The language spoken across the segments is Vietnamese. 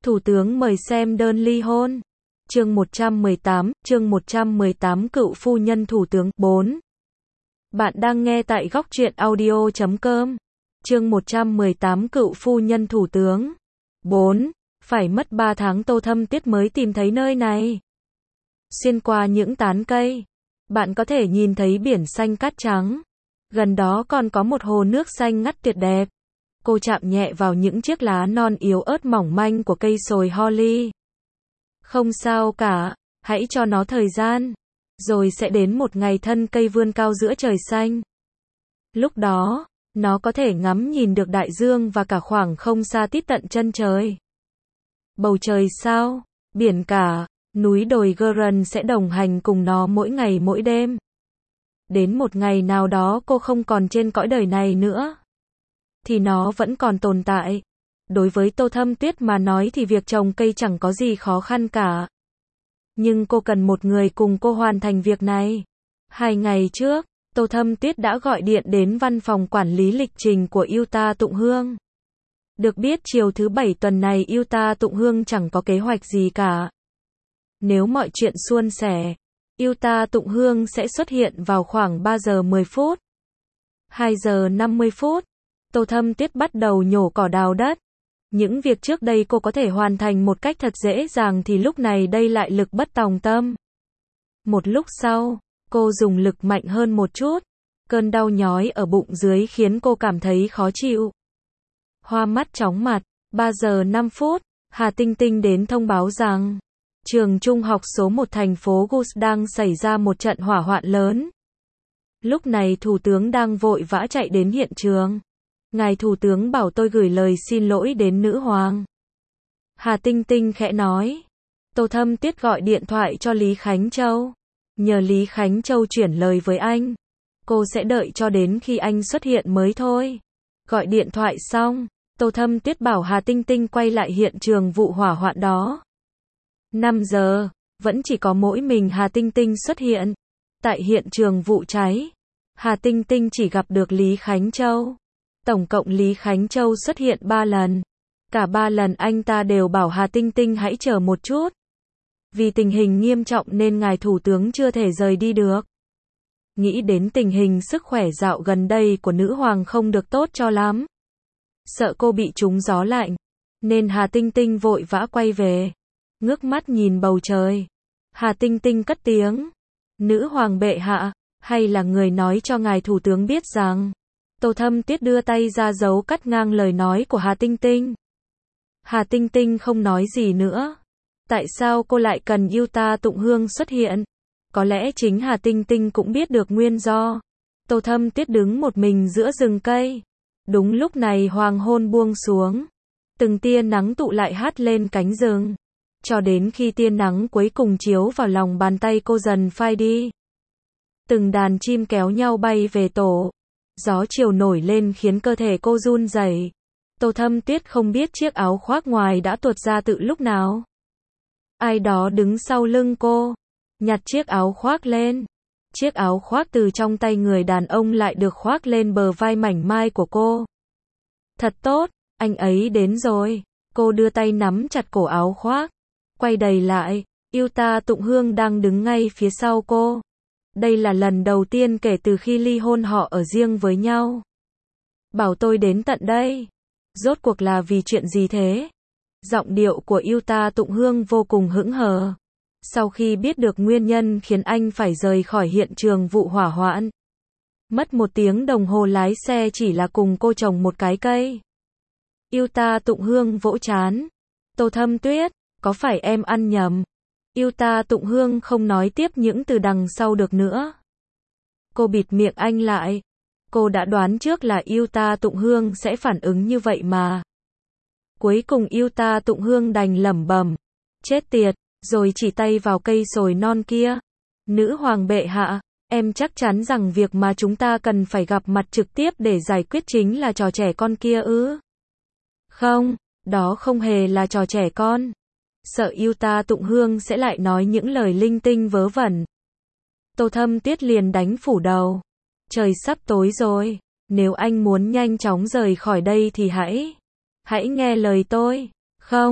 Thủ tướng mời xem đơn ly hôn. Chương 118, cựu phu nhân thủ tướng. 4. Bạn đang nghe tại góc truyện audio.com. Chương 118, cựu phu nhân thủ tướng. 4. Phải mất 3 tháng Tô Thâm Tuyết mới tìm thấy nơi này. Xuyên qua những tán cây, bạn có thể nhìn thấy biển xanh cát trắng. Gần đó còn có một hồ nước xanh ngắt tuyệt đẹp. Cô chạm nhẹ vào những chiếc lá non yếu ớt mỏng manh của cây sồi holly. Không sao cả, hãy cho nó thời gian. Rồi sẽ đến một ngày thân cây vươn cao giữa trời xanh. Lúc đó, nó có thể ngắm nhìn được đại dương và cả khoảng không xa tít tận chân trời. Bầu trời sao, biển cả, núi đồi Guerin sẽ đồng hành cùng nó mỗi ngày mỗi đêm. Đến một ngày nào đó cô không còn trên cõi đời này nữa, thì nó vẫn còn tồn tại. Đối với Tô Thâm Tuyết mà nói thì việc trồng cây chẳng có gì khó khăn cả. Nhưng cô cần một người cùng cô hoàn thành việc này. 2 ngày trước, Tô Thâm Tuyết đã gọi điện đến văn phòng quản lý lịch trình của Yuta Tụng Hương. Được biết chiều thứ 7 tuần này Yuta Tụng Hương chẳng có kế hoạch gì cả. Nếu mọi chuyện suôn sẻ, Yuta Tụng Hương sẽ xuất hiện vào khoảng 3 giờ 10 phút. 2 giờ 50 phút, Tô Thâm Tuyết bắt đầu nhổ cỏ đào đất. Những việc trước đây cô có thể hoàn thành một cách thật dễ dàng thì lúc này đây lại lực bất tòng tâm. Một lúc sau, cô dùng lực mạnh hơn một chút. Cơn đau nhói ở bụng dưới khiến cô cảm thấy khó chịu. Hoa mắt chóng mặt. 3 giờ 5 phút, Hà Tinh Tinh đến thông báo rằng trường trung học số 1 thành phố Gus đang xảy ra một trận hỏa hoạn lớn. Lúc này thủ tướng đang vội vã chạy đến hiện trường. Ngài thủ tướng bảo tôi gửi lời xin lỗi đến nữ hoàng. Hà Tinh Tinh khẽ nói. Tô Thâm Tuyết gọi điện thoại cho Lý Khánh Châu. Nhờ Lý Khánh Châu chuyển lời với anh. Cô sẽ đợi cho đến khi anh xuất hiện mới thôi. Gọi điện thoại xong, Tô Thâm Tuyết bảo Hà Tinh Tinh quay lại hiện trường vụ hỏa hoạn đó. 5 giờ, vẫn chỉ có mỗi mình Hà Tinh Tinh xuất hiện. Tại hiện trường vụ cháy, Hà Tinh Tinh chỉ gặp được Lý Khánh Châu. Tổng cộng Lý Khánh Châu xuất hiện 3 lần. Cả 3 lần anh ta đều bảo Hà Tinh Tinh hãy chờ một chút. Vì tình hình nghiêm trọng nên ngài thủ tướng chưa thể rời đi được. Nghĩ đến tình hình sức khỏe dạo gần đây của nữ hoàng không được tốt cho lắm. Sợ cô bị trúng gió lạnh, nên Hà Tinh Tinh vội vã quay về. Ngước mắt nhìn bầu trời. Hà Tinh Tinh cất tiếng. Nữ hoàng bệ hạ, hay là người nói cho ngài thủ tướng biết rằng. Tô Thâm Tuyết đưa tay ra dấu cắt ngang lời nói của Hà Tinh Tinh. Hà Tinh Tinh không nói gì nữa. Tại sao cô lại cần Yuta Tụng Hương xuất hiện? Có lẽ chính Hà Tinh Tinh cũng biết được nguyên do. Tô Thâm Tuyết đứng một mình giữa rừng cây. Đúng lúc này hoàng hôn buông xuống. Từng tia nắng tụ lại hắt lên cánh rừng. Cho đến khi tia nắng cuối cùng chiếu vào lòng bàn tay cô dần phai đi. Từng đàn chim kéo nhau bay về tổ. Gió chiều nổi lên khiến cơ thể cô run rẩy. Tô Thâm Tuyết không biết chiếc áo khoác ngoài đã tuột ra từ lúc nào. Ai đó đứng sau lưng cô, nhặt chiếc áo khoác lên. Chiếc áo khoác từ trong tay người đàn ông lại được khoác lên bờ vai mảnh mai của cô. Thật tốt, anh ấy đến rồi. Cô đưa tay nắm chặt cổ áo khoác. Quay đầy lại, Yuta Tụng Hương đang đứng ngay phía sau cô. Đây là lần đầu tiên kể từ khi ly hôn họ ở riêng với nhau. Bảo tôi đến tận đây. Rốt cuộc là vì chuyện gì thế? Giọng điệu của Yuta Tụng Hương vô cùng hững hờ. Sau khi biết được nguyên nhân khiến anh phải rời khỏi hiện trường vụ hỏa hoạn. Mất 1 tiếng đồng hồ lái xe chỉ là cùng cô trồng một cái cây. Yuta Tụng Hương vỗ trán. Tô Thâm Tuyết, có phải em ăn nhầm? Yuta Tụng Hương không nói tiếp những từ đằng sau được nữa. Cô bịt miệng anh lại. Cô đã đoán trước là Yuta Tụng Hương sẽ phản ứng như vậy mà. Cuối cùng Yuta Tụng Hương đành lẩm bẩm. Chết tiệt, rồi chỉ tay vào cây sồi non kia. Nữ hoàng bệ hạ, em chắc chắn rằng việc mà chúng ta cần phải gặp mặt trực tiếp để giải quyết chính là trò trẻ con kia ư? Không, đó không hề là trò trẻ con. Sợ Yuta Tụng Hương sẽ lại nói những lời linh tinh vớ vẩn. Tô Thâm Tuyết liền đánh phủ đầu. Trời sắp tối rồi. Nếu anh muốn nhanh chóng rời khỏi đây thì hãy nghe lời tôi. Không,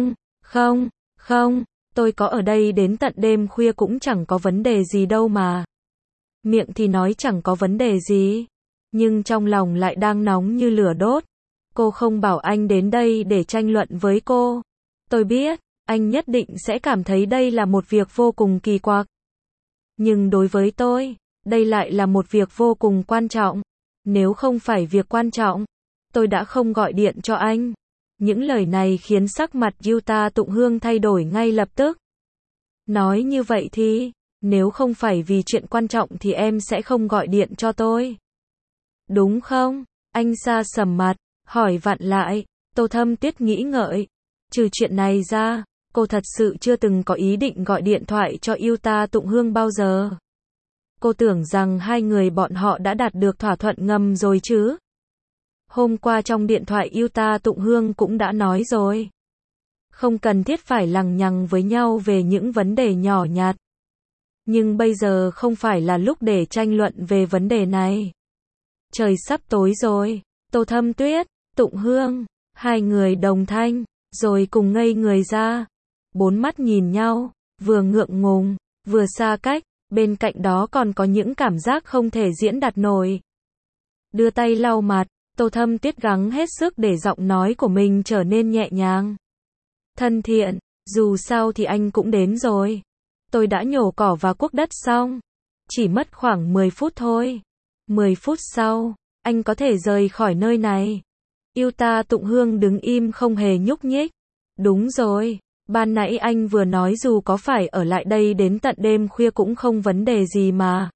Không, không, tôi có ở đây đến tận đêm khuya cũng chẳng có vấn đề gì đâu mà. Miệng thì nói chẳng có vấn đề gì, nhưng trong lòng lại đang nóng như lửa đốt. Cô không bảo anh đến đây để tranh luận với cô. Tôi biết, anh nhất định sẽ cảm thấy đây là một việc vô cùng kỳ quặc. Nhưng đối với tôi, đây lại là một việc vô cùng quan trọng. Nếu không phải việc quan trọng, tôi đã không gọi điện cho anh. Những lời này khiến sắc mặt Yuta Tụng Hương thay đổi ngay lập tức. Nói như vậy thì, nếu không phải vì chuyện quan trọng thì em sẽ không gọi điện cho tôi. Đúng không? Anh sa sầm mặt, hỏi vặn lại. Tô Thâm Tuyết nghĩ ngợi. Trừ chuyện này ra, cô thật sự chưa từng có ý định gọi điện thoại cho Yuta Tụng Hương bao giờ. Cô tưởng rằng hai người bọn họ đã đạt được thỏa thuận ngầm rồi chứ. Hôm qua trong điện thoại Yuta Tụng Hương cũng đã nói rồi. Không cần thiết phải lằng nhằng với nhau về những vấn đề nhỏ nhặt. Nhưng bây giờ không phải là lúc để tranh luận về vấn đề này. Trời sắp tối rồi. Tô Thâm Tuyết, Tụng Hương, hai người đồng thanh, rồi cùng ngây người ra. Bốn mắt nhìn nhau, vừa ngượng ngùng, vừa xa cách, bên cạnh đó còn có những cảm giác không thể diễn đạt nổi. Đưa tay lau mặt, Tô Thâm Tuyết gắng hết sức để giọng nói của mình trở nên nhẹ nhàng. Thân thiện, dù sao thì anh cũng đến rồi. Tôi đã nhổ cỏ và cuốc đất xong. Chỉ mất khoảng 10 phút thôi. 10 phút sau, anh có thể rời khỏi nơi này. Yuta Tụng Hương đứng im không hề nhúc nhích. Đúng rồi, ban nãy anh vừa nói dù có phải ở lại đây đến tận đêm khuya cũng không vấn đề gì mà.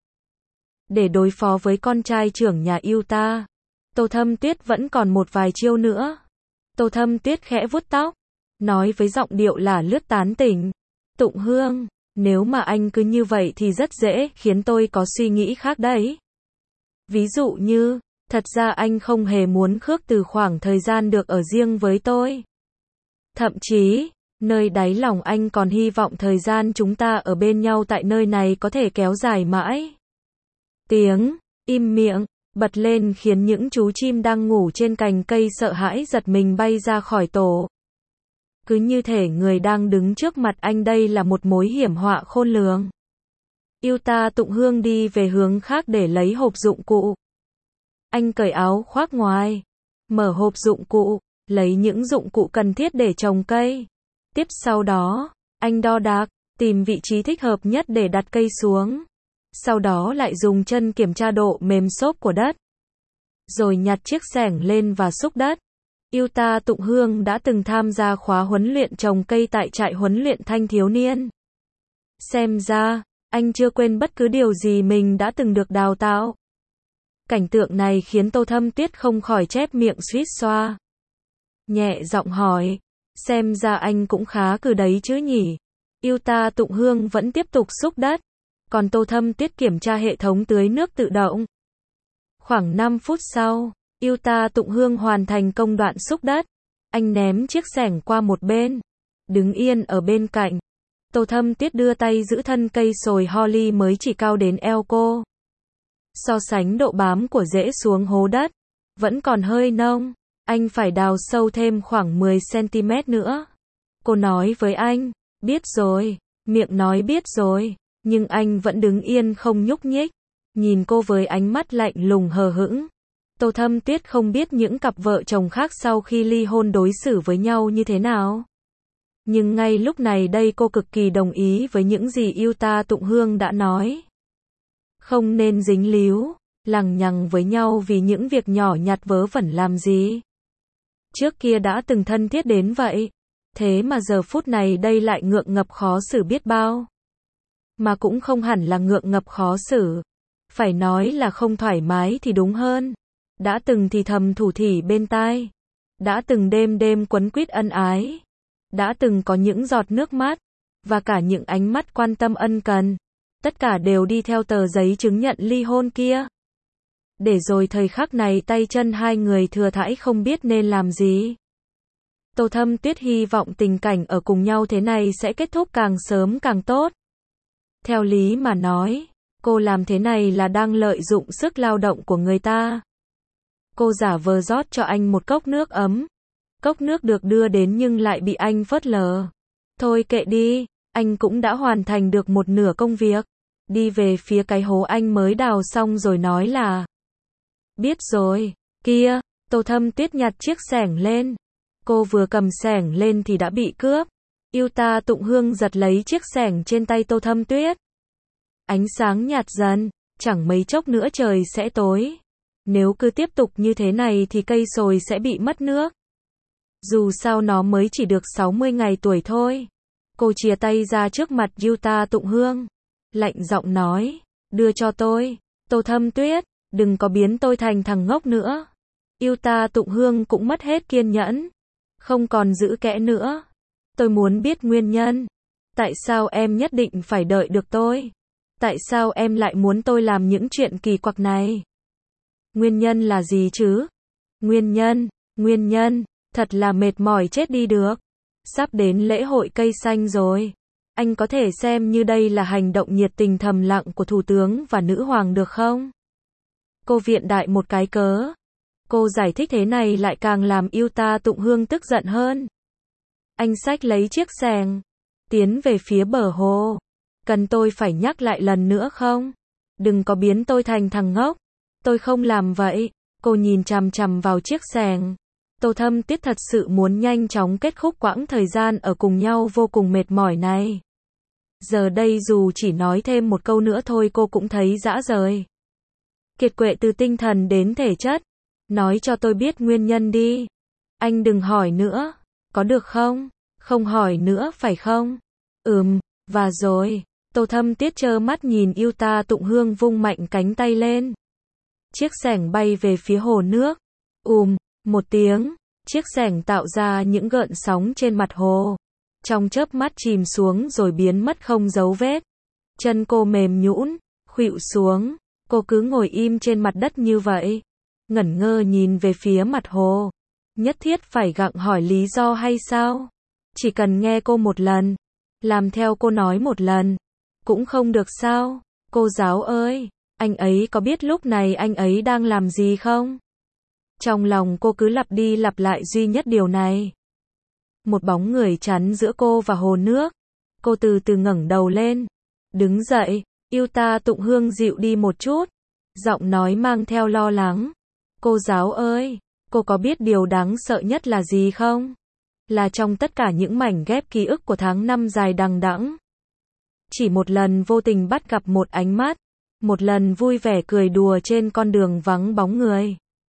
Để đối phó với con trai trưởng nhà Yuta, Tô Thâm Tuyết vẫn còn một vài chiêu nữa. Tô Thâm Tuyết khẽ vuốt tóc, nói với giọng điệu là lướt tán tỉnh. Tụng Hương, nếu mà anh cứ như vậy thì rất dễ khiến tôi có suy nghĩ khác đấy. Ví dụ như, thật ra anh không hề muốn khước từ khoảng thời gian được ở riêng với tôi. Thậm chí, nơi đáy lòng anh còn hy vọng thời gian chúng ta ở bên nhau tại nơi này có thể kéo dài mãi. Tiếng im miệng bật lên khiến những chú chim đang ngủ trên cành cây sợ hãi giật mình bay ra khỏi tổ. Cứ như thể người đang đứng trước mặt anh đây là một mối hiểm họa khôn lường. Yuta Tụng Hương đi về hướng khác để lấy hộp dụng cụ. Anh cởi áo khoác ngoài, mở hộp dụng cụ, lấy những dụng cụ cần thiết để trồng cây. Tiếp sau đó, anh đo đạc, tìm vị trí thích hợp nhất để đặt cây xuống. Sau đó lại dùng chân kiểm tra độ mềm xốp của đất. Rồi nhặt chiếc xẻng lên và xúc đất. Yuta Tụng Hương đã từng tham gia khóa huấn luyện trồng cây tại trại huấn luyện thanh thiếu niên. Xem ra, anh chưa quên bất cứ điều gì mình đã từng được đào tạo. Cảnh tượng này khiến Tô Thâm Tuyết không khỏi chép miệng suýt xoa. Nhẹ giọng hỏi, xem ra anh cũng khá cừ đấy chứ nhỉ. Yuta Tụng Hương vẫn tiếp tục xúc đất, còn Tô Thâm Tuyết kiểm tra hệ thống tưới nước tự động. Khoảng 5 phút sau, Yuta Tụng Hương hoàn thành công đoạn xúc đất. Anh ném chiếc xẻng qua một bên, đứng yên ở bên cạnh. Tô Thâm Tuyết đưa tay giữ thân cây sồi holly mới chỉ cao đến eo cô. So sánh độ bám của rễ xuống hố đất, vẫn còn hơi nông, anh phải đào sâu thêm khoảng 10 cm nữa. Cô nói với anh, biết rồi, miệng nói biết rồi, nhưng anh vẫn đứng yên không nhúc nhích, nhìn cô với ánh mắt lạnh lùng hờ hững. Tô Thâm Tuyết không biết những cặp vợ chồng khác sau khi ly hôn đối xử với nhau như thế nào. Nhưng ngay lúc này đây cô cực kỳ đồng ý với những gì Yuta Tụng Hương đã nói. Không nên dính líu, lằng nhằng với nhau vì những việc nhỏ nhặt vớ vẩn làm gì. Trước kia đã từng thân thiết đến vậy, thế mà giờ phút này đây lại ngượng ngập khó xử biết bao. Mà cũng không hẳn là ngượng ngập khó xử, phải nói là không thoải mái thì đúng hơn. Đã từng thì thầm thủ thỉ bên tai, đã từng đêm đêm quấn quýt ân ái, đã từng có những giọt nước mắt, và cả những ánh mắt quan tâm ân cần. Tất cả đều đi theo tờ giấy chứng nhận ly hôn kia. Để rồi thời khắc này tay chân hai người thừa thãi không biết nên làm gì. Tô Thâm Tuyết hy vọng tình cảnh ở cùng nhau thế này sẽ kết thúc càng sớm càng tốt. Theo lý mà nói, cô làm thế này là đang lợi dụng sức lao động của người ta. Cô giả vờ rót cho anh một cốc nước ấm. Cốc nước được đưa đến nhưng lại bị anh phớt lờ. Thôi kệ đi, anh cũng đã hoàn thành được một nửa công việc. Đi về phía cái hố anh mới đào xong rồi nói là. Biết rồi, kia, Tô Thâm Tuyết nhặt chiếc xẻng lên. Cô vừa cầm xẻng lên thì đã bị cướp. Yêu Ta Tụng Hương giật lấy chiếc xẻng trên tay Tô Thâm Tuyết. Ánh sáng nhạt dần, chẳng mấy chốc nữa trời sẽ tối. Nếu cứ tiếp tục như thế này thì cây sồi sẽ bị mất nước. Dù sao nó mới chỉ được 60 ngày tuổi thôi. Cô chìa tay ra trước mặt Yêu Ta Tụng Hương. Lạnh giọng nói, đưa cho tôi, Tô Thâm Tuyết, đừng có biến tôi thành thằng ngốc nữa. Yêu Ta Tụng Hương cũng mất hết kiên nhẫn. Không còn giữ kẽ nữa. Tôi muốn biết nguyên nhân. Tại sao em nhất định phải đợi được tôi? Tại sao em lại muốn tôi làm những chuyện kỳ quặc này? Nguyên nhân là gì chứ? Nguyên nhân, thật là mệt mỏi chết đi được. Sắp đến lễ hội cây xanh rồi. Anh có thể xem như đây là hành động nhiệt tình thầm lặng của Thủ tướng và Nữ Hoàng được không? Cô viện đại một cái cớ. Cô giải thích thế này lại càng làm Yêu Ta Tụng Hương tức giận hơn. Anh xách lấy chiếc xẻng, tiến về phía bờ hồ. Cần tôi phải nhắc lại lần nữa không? Đừng có biến tôi thành thằng ngốc. Tôi không làm vậy. Cô nhìn chằm chằm vào chiếc xẻng. Tô Thâm Tuyết thật sự muốn nhanh chóng kết thúc quãng thời gian ở cùng nhau vô cùng mệt mỏi này. Giờ đây dù chỉ nói thêm một câu nữa thôi cô cũng thấy rã rời. Kiệt quệ từ tinh thần đến thể chất. Nói cho tôi biết nguyên nhân đi. Anh đừng hỏi nữa. Có được không? Không hỏi nữa phải không? Và rồi. Tô Thâm Tuyết trơ mắt nhìn Yêu Ta Tụng Hương vung mạnh cánh tay lên. Chiếc xẻng bay về phía hồ nước. Một tiếng. Chiếc xẻng tạo ra những gợn sóng trên mặt hồ. Trong chớp mắt chìm xuống rồi biến mất không dấu vết. Chân cô mềm nhũn, khuỵu xuống. Cô cứ ngồi im trên mặt đất như vậy. Ngẩn ngơ nhìn về phía mặt hồ. Nhất thiết phải gặng hỏi lý do hay sao? Chỉ cần nghe cô một lần. Làm theo cô nói một lần. Cũng không được sao? Cô giáo ơi, anh ấy có biết lúc này anh ấy đang làm gì không? Trong lòng cô cứ lặp đi lặp lại duy nhất điều này. Một bóng người chắn giữa cô và hồ nước. Cô từ từ ngẩng đầu lên. Đứng dậy, Yêu Ta Tụng Hương dịu đi một chút. Giọng nói mang theo lo lắng. Cô giáo ơi, cô có biết điều đáng sợ nhất là gì không? Là trong tất cả những mảnh ghép ký ức của tháng năm dài đằng đẵng. Chỉ một lần vô tình bắt gặp một ánh mắt. Một lần vui vẻ cười đùa trên con đường vắng bóng người.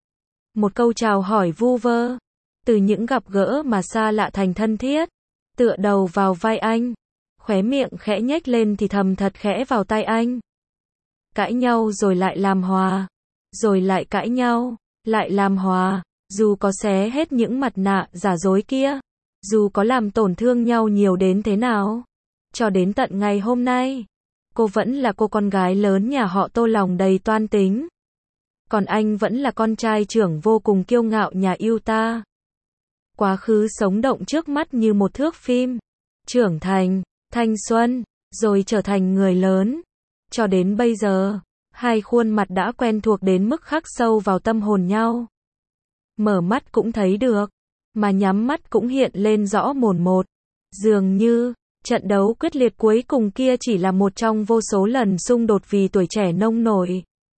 Một câu chào hỏi vu vơ. Từ những gặp gỡ mà xa lạ thành thân thiết. Tựa đầu vào vai anh. Khóe miệng khẽ nhếch lên thì thầm thật khẽ vào tai anh. Cãi nhau rồi lại làm hòa. Rồi lại cãi nhau. Lại làm hòa. Dù có xé hết những mặt nạ giả dối kia. Dù có làm tổn thương nhau nhiều đến thế nào. Cho đến tận ngày hôm nay. Cô vẫn là cô con gái lớn nhà họ Tô lòng đầy toan tính. Còn anh vẫn là con trai trưởng vô cùng kiêu ngạo nhà Yêu Ta. Quá khứ sống động trước mắt như một thước phim. Trưởng thành, thanh xuân, rồi trở thành người lớn. Cho đến bây giờ, hai khuôn mặt đã quen thuộc đến mức khắc sâu vào tâm hồn nhau. Mở mắt cũng thấy được, mà nhắm mắt cũng hiện lên rõ mồn một. Dường như, trận đấu quyết liệt cuối cùng kia chỉ là một trong vô số lần xung đột vì tuổi trẻ nông nổi.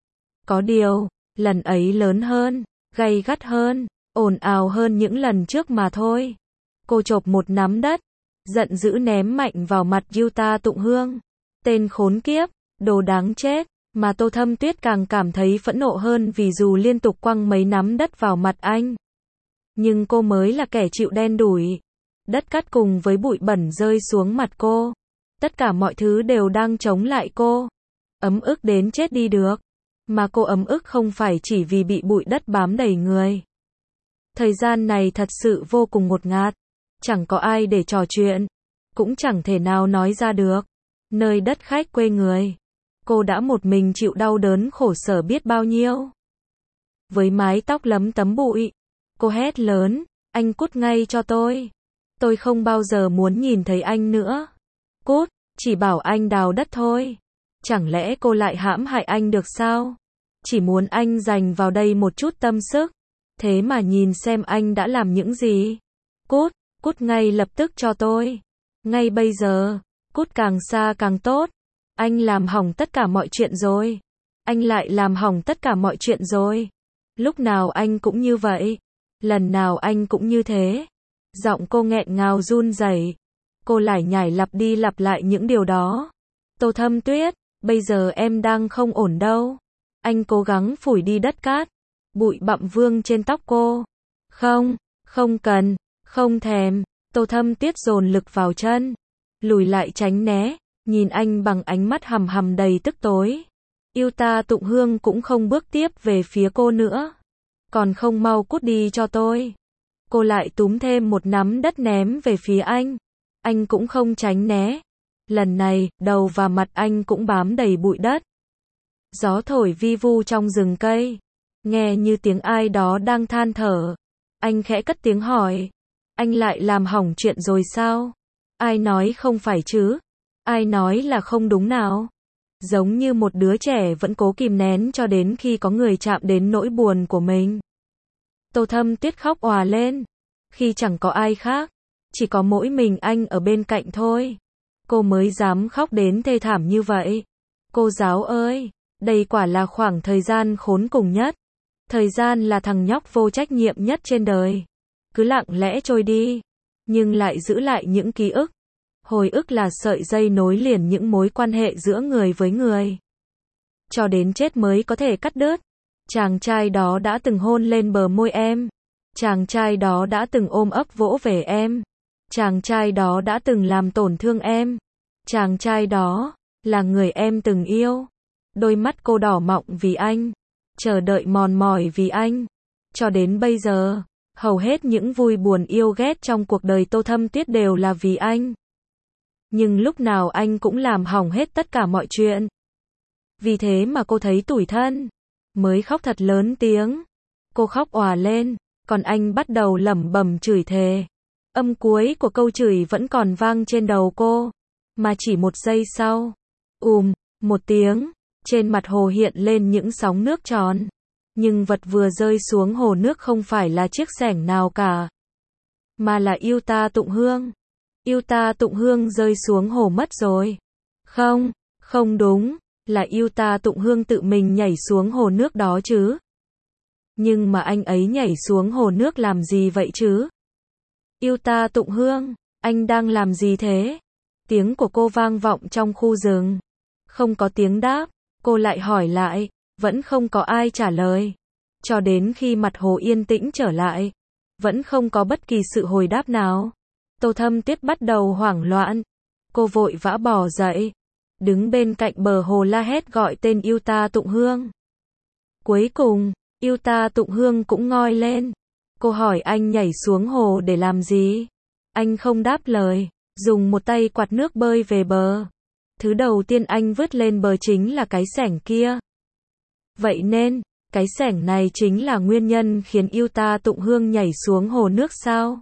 Có điều, lần ấy lớn hơn, gay gắt hơn, ồn ào hơn những lần trước mà thôi. Cô chộp một nắm đất, giận dữ ném mạnh vào mặt Yêu Ta Tụng Hương. Tên khốn kiếp, đồ đáng chết, mà Tô Thâm Tuyết càng cảm thấy phẫn nộ hơn vì dù liên tục quăng mấy nắm đất vào mặt anh. Nhưng cô mới là kẻ chịu đen đủi. Đất cát cùng với bụi bẩn rơi xuống mặt cô. Tất cả mọi thứ đều đang chống lại cô. Ấm ức đến chết đi được. Mà cô ấm ức không phải chỉ vì bị bụi đất bám đầy người. Thời gian này thật sự vô cùng ngột ngạt. Chẳng có ai để trò chuyện. Cũng chẳng thể nào nói ra được. Nơi đất khách quê người. Cô đã một mình chịu đau đớn khổ sở biết bao nhiêu. Với mái tóc lấm tấm bụi. Cô hét lớn. Anh cút ngay cho tôi. Tôi không bao giờ muốn nhìn thấy anh nữa. Cút, chỉ bảo anh đào đất thôi. Chẳng lẽ cô lại hãm hại anh được sao? Chỉ muốn anh dành vào đây một chút tâm sức. Thế mà nhìn xem anh đã làm những gì. Cút ngay lập tức cho tôi. Ngay bây giờ, cút càng xa càng tốt. Anh làm hỏng tất cả mọi chuyện rồi. Anh lại làm hỏng tất cả mọi chuyện rồi. Lúc nào anh cũng như vậy. Lần nào anh cũng như thế. Giọng cô nghẹn ngào run rẩy. Cô lải nhải lặp đi lặp lại những điều đó. Tô Thâm Tuyết, bây giờ em đang không ổn đâu. Anh cố gắng phủi đi đất cát, bụi bặm vương trên tóc cô. Không, không cần, không thèm. Tô Thâm Tuyết dồn lực vào chân, lùi lại tránh né, nhìn anh bằng ánh mắt hằm hằm đầy tức tối. Yêu ta Tụng Hương cũng không bước tiếp về phía cô nữa. Còn không mau cút đi cho tôi. Cô lại túm thêm một nắm đất ném về phía anh. Anh cũng không tránh né. Lần này, đầu và mặt anh cũng bám đầy bụi đất. Gió thổi vi vu trong rừng cây. Nghe như tiếng ai đó đang than thở. Anh khẽ cất tiếng hỏi. Anh lại làm hỏng chuyện rồi sao? Ai nói không phải chứ? Ai nói là không đúng nào? Giống như một đứa trẻ vẫn cố kìm nén cho đến khi có người chạm đến nỗi buồn của mình. Tô Thâm Tuyết khóc òa lên. Khi chẳng có ai khác, chỉ có mỗi mình anh ở bên cạnh thôi. Cô mới dám khóc đến thê thảm như vậy. Cô giáo ơi, đây quả là khoảng thời gian khốn cùng nhất. Thời gian là thằng nhóc vô trách nhiệm nhất trên đời. Cứ lặng lẽ trôi đi, nhưng lại giữ lại những ký ức. Hồi ức là sợi dây nối liền những mối quan hệ giữa người với người. Cho đến chết mới có thể cắt đứt. Chàng trai đó đã từng hôn lên bờ môi em. Chàng trai đó đã từng ôm ấp vỗ về em. Chàng trai đó đã từng làm tổn thương em. Chàng trai đó là người em từng yêu. Đôi mắt cô đỏ mọng vì anh, chờ đợi mòn mỏi vì anh. Cho đến bây giờ, hầu hết những vui buồn yêu ghét trong cuộc đời Tô Thâm Tuyết đều là vì anh. Nhưng lúc nào anh cũng làm hỏng hết tất cả mọi chuyện. Vì thế mà cô thấy tủi thân, mới khóc thật lớn tiếng. Cô khóc òa lên, còn anh bắt đầu lẩm bẩm chửi thề. Âm cuối của câu chửi vẫn còn vang trên đầu cô. Mà chỉ một giây sau, một tiếng, trên mặt hồ hiện lên những sóng nước tròn. Nhưng vật vừa rơi xuống hồ nước không phải là chiếc xẻng nào cả, mà là Yêu Ta Tụng Hương. Yêu Ta Tụng Hương rơi xuống hồ mất rồi. Không, không đúng, là Yêu Ta Tụng Hương tự mình nhảy xuống hồ nước đó chứ. Nhưng mà anh ấy nhảy xuống hồ nước làm gì vậy chứ? Yêu Ta Tụng Hương, anh đang làm gì thế? Tiếng của cô vang vọng trong khu rừng. Không có tiếng đáp, cô lại hỏi lại, vẫn không có ai trả lời. Cho đến khi mặt hồ yên tĩnh trở lại, vẫn không có bất kỳ sự hồi đáp nào. Tô Thâm Tuyết bắt đầu hoảng loạn. Cô vội vã bò dậy, đứng bên cạnh bờ hồ la hét gọi tên Yêu Ta Tụng Hương. Cuối cùng, Yêu Ta Tụng Hương cũng ngoi lên. Cô hỏi anh nhảy xuống hồ để làm gì? Anh không đáp lời, dùng một tay quạt nước bơi về bờ. Thứ đầu tiên anh vứt lên bờ chính là cái xẻng kia. Vậy nên, cái xẻng này chính là nguyên nhân khiến Yêu Ta Tụng Hương nhảy xuống hồ nước sao?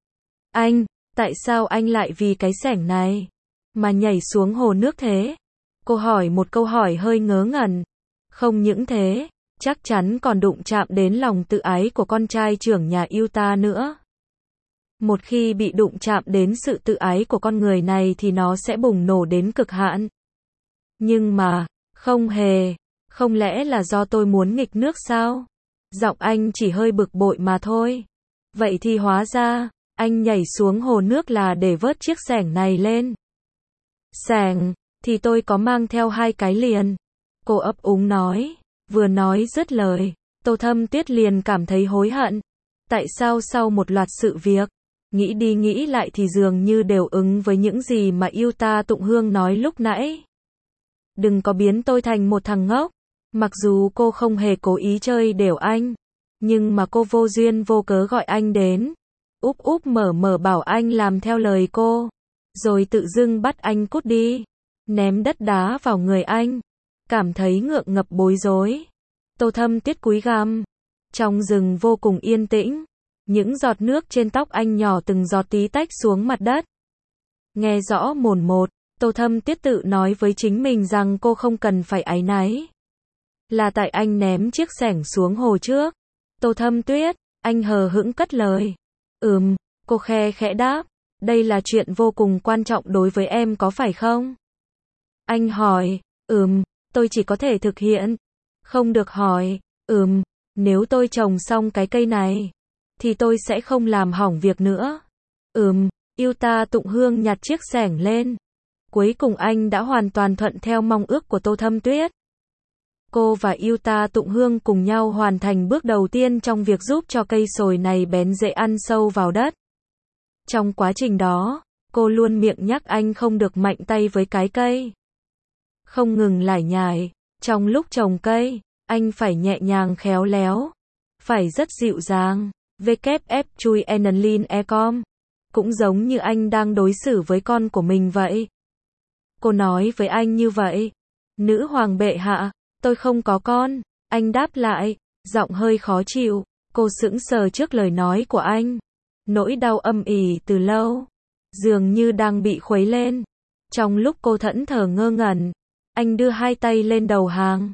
Tại sao anh lại vì cái xẻng này mà nhảy xuống hồ nước thế? Cô hỏi một câu hỏi hơi ngớ ngẩn. Không những thế, chắc chắn còn đụng chạm đến lòng tự ái của con trai trưởng nhà Yêu Ta nữa. Một khi bị đụng chạm đến sự tự ái của con người này thì nó sẽ bùng nổ đến cực hạn. Nhưng mà, không hề, không lẽ là do tôi muốn nghịch nước sao? Giọng anh chỉ hơi bực bội mà thôi. Vậy thì hóa ra, anh nhảy xuống hồ nước là để vớt chiếc xẻng này lên. Xẻng, thì tôi có mang theo 2 cái liền. Cô ấp úng nói. Vừa nói dứt lời, Tô Thâm Tuyết liền cảm thấy hối hận. Tại sao sau một loạt sự việc, nghĩ đi nghĩ lại thì dường như đều ứng với những gì mà Yêu Ta Tụng Hương nói lúc nãy. Đừng có biến tôi thành một thằng ngốc. Mặc dù cô không hề cố ý chơi đểu anh, nhưng mà cô vô duyên vô cớ gọi anh đến. Úp úp mở bảo anh làm theo lời cô. Rồi tự dưng bắt anh cút đi. Ném đất đá vào người anh. Cảm thấy ngượng ngập bối rối. Tô Thâm Tuyết cúi gằm. Trong rừng vô cùng yên tĩnh. Những giọt nước trên tóc anh nhỏ từng giọt tí tách xuống mặt đất. Nghe rõ mồn một, Tô Thâm Tuyết tự nói với chính mình rằng cô không cần phải áy náy. Là tại anh ném chiếc xẻng xuống hồ trước. Tô Thâm Tuyết, anh hờ hững cất lời. Cô khe khẽ đáp. Đây là chuyện vô cùng quan trọng đối với em có phải không? Anh hỏi, tôi chỉ có thể thực hiện. Không được hỏi, nếu tôi trồng xong cái cây này, thì tôi sẽ không làm hỏng việc nữa. Yuta Tụng Hương nhặt chiếc xẻng lên. Cuối cùng anh đã hoàn toàn thuận theo mong ước của Tô Thâm Tuyết. Cô và Yuta Tụng Hương cùng nhau hoàn thành bước đầu tiên trong việc giúp cho cây sồi này bén rễ ăn sâu vào đất. Trong quá trình đó, cô luôn miệng nhắc anh không được mạnh tay với cái cây. Không ngừng lải nhải, trong lúc trồng cây, anh phải nhẹ nhàng khéo léo, phải rất dịu dàng. WF Chui Enlin Ecom, cũng giống như anh đang đối xử với con của mình vậy. Cô nói với anh như vậy. Nữ hoàng bệ hạ, tôi không có con. Anh đáp lại, giọng hơi khó chịu. Cô sững sờ trước lời nói của anh. Nỗi đau âm ỉ từ lâu, dường như đang bị khuấy lên. Trong lúc cô thẫn thờ ngơ ngẩn, anh đưa hai tay lên đầu hàng.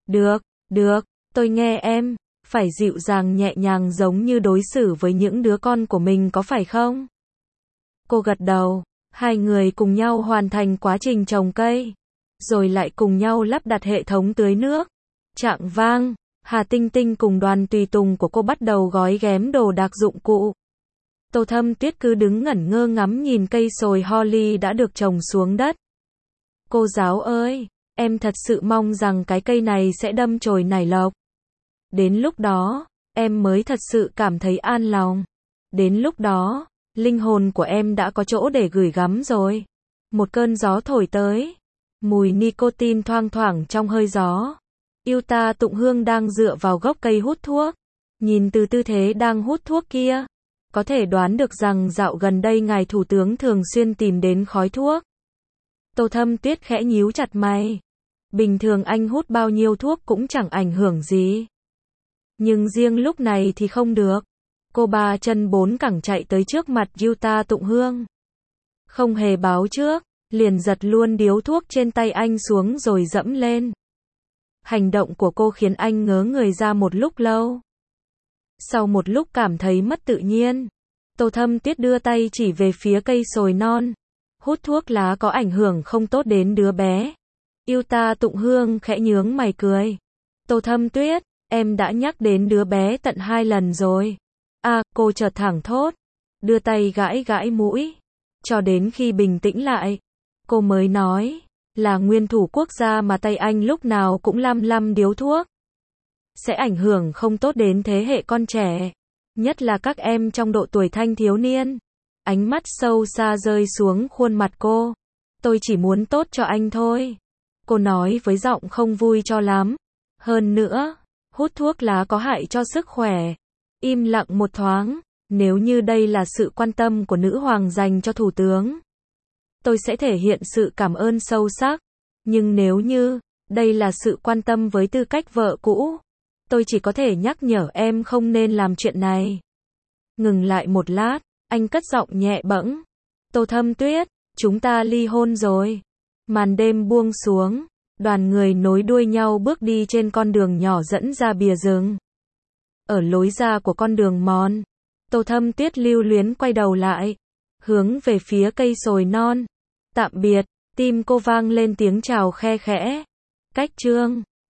Được, tôi nghe em. Phải dịu dàng nhẹ nhàng giống như đối xử với những đứa con của mình có phải không? Cô gật đầu. Hai người cùng nhau hoàn thành quá trình trồng cây, rồi lại cùng nhau lắp đặt hệ thống tưới nước. Chạng vang, Hà Tinh Tinh cùng đoàn tùy tùng của cô bắt đầu gói ghém đồ đạc dụng cụ. Tô Thâm Tuyết cứ đứng ngẩn ngơ ngắm nhìn cây sồi holly đã được trồng xuống đất. Cô giáo ơi, em thật sự mong rằng cái cây này sẽ đâm chồi nảy lộc. Đến lúc đó, em mới thật sự cảm thấy an lòng. Đến lúc đó, linh hồn của em đã có chỗ để gửi gắm rồi. Một cơn gió thổi tới. Mùi nicotine thoang thoảng trong hơi gió. Yuta Tụng Hương đang dựa vào gốc cây hút thuốc. Nhìn từ tư thế đang hút thuốc kia, có thể đoán được rằng dạo gần đây ngài thủ tướng thường xuyên tìm đến khói thuốc. Tô Thâm Tuyết khẽ nhíu chặt mày. Bình thường anh hút bao nhiêu thuốc cũng chẳng ảnh hưởng gì. Nhưng riêng lúc này thì không được. Cô ba chân bốn cẳng chạy tới trước mặt Yuta Tụng Hương. Không hề báo trước, liền giật luôn điếu thuốc trên tay anh xuống rồi dẫm lên. Hành động của cô khiến anh ngớ người ra một lúc lâu. Sau một lúc cảm thấy mất tự nhiên, Tô Thâm Tuyết đưa tay chỉ về phía cây sồi non. Hút thuốc lá có ảnh hưởng không tốt đến đứa bé. Yuta Tụng Hương khẽ nhướng mày cười. Tô Thâm Tuyết, em đã nhắc đến đứa bé tận 2 lần rồi. Cô chợt thẳng thốt, đưa tay gãi gãi mũi. Cho đến khi bình tĩnh lại, cô mới nói, là nguyên thủ quốc gia mà tay anh lúc nào cũng lăm điếu thuốc. Sẽ ảnh hưởng không tốt đến thế hệ con trẻ, nhất là các em trong độ tuổi thanh thiếu niên. Ánh mắt sâu xa rơi xuống khuôn mặt cô. Tôi chỉ muốn tốt cho anh thôi. Cô nói với giọng không vui cho lắm. Hơn nữa, hút thuốc lá có hại cho sức khỏe. Im lặng một thoáng. Nếu như đây là sự quan tâm của nữ hoàng dành cho thủ tướng, tôi sẽ thể hiện sự cảm ơn sâu sắc. Nhưng nếu như đây là sự quan tâm với tư cách vợ cũ, tôi chỉ có thể nhắc nhở em không nên làm chuyện này. Ngừng lại một lát, anh cất giọng nhẹ bẫng. Tô Thâm Tuyết, chúng ta ly hôn rồi. Màn đêm buông xuống, đoàn người nối đuôi nhau bước đi trên con đường nhỏ dẫn ra bìa rừng. Ở lối ra của con đường mòn, Tô Thâm Tuyết lưu luyến quay đầu lại, hướng về phía cây sồi non. Tạm biệt, tim cô vang lên tiếng chào khe khẽ. Cách chương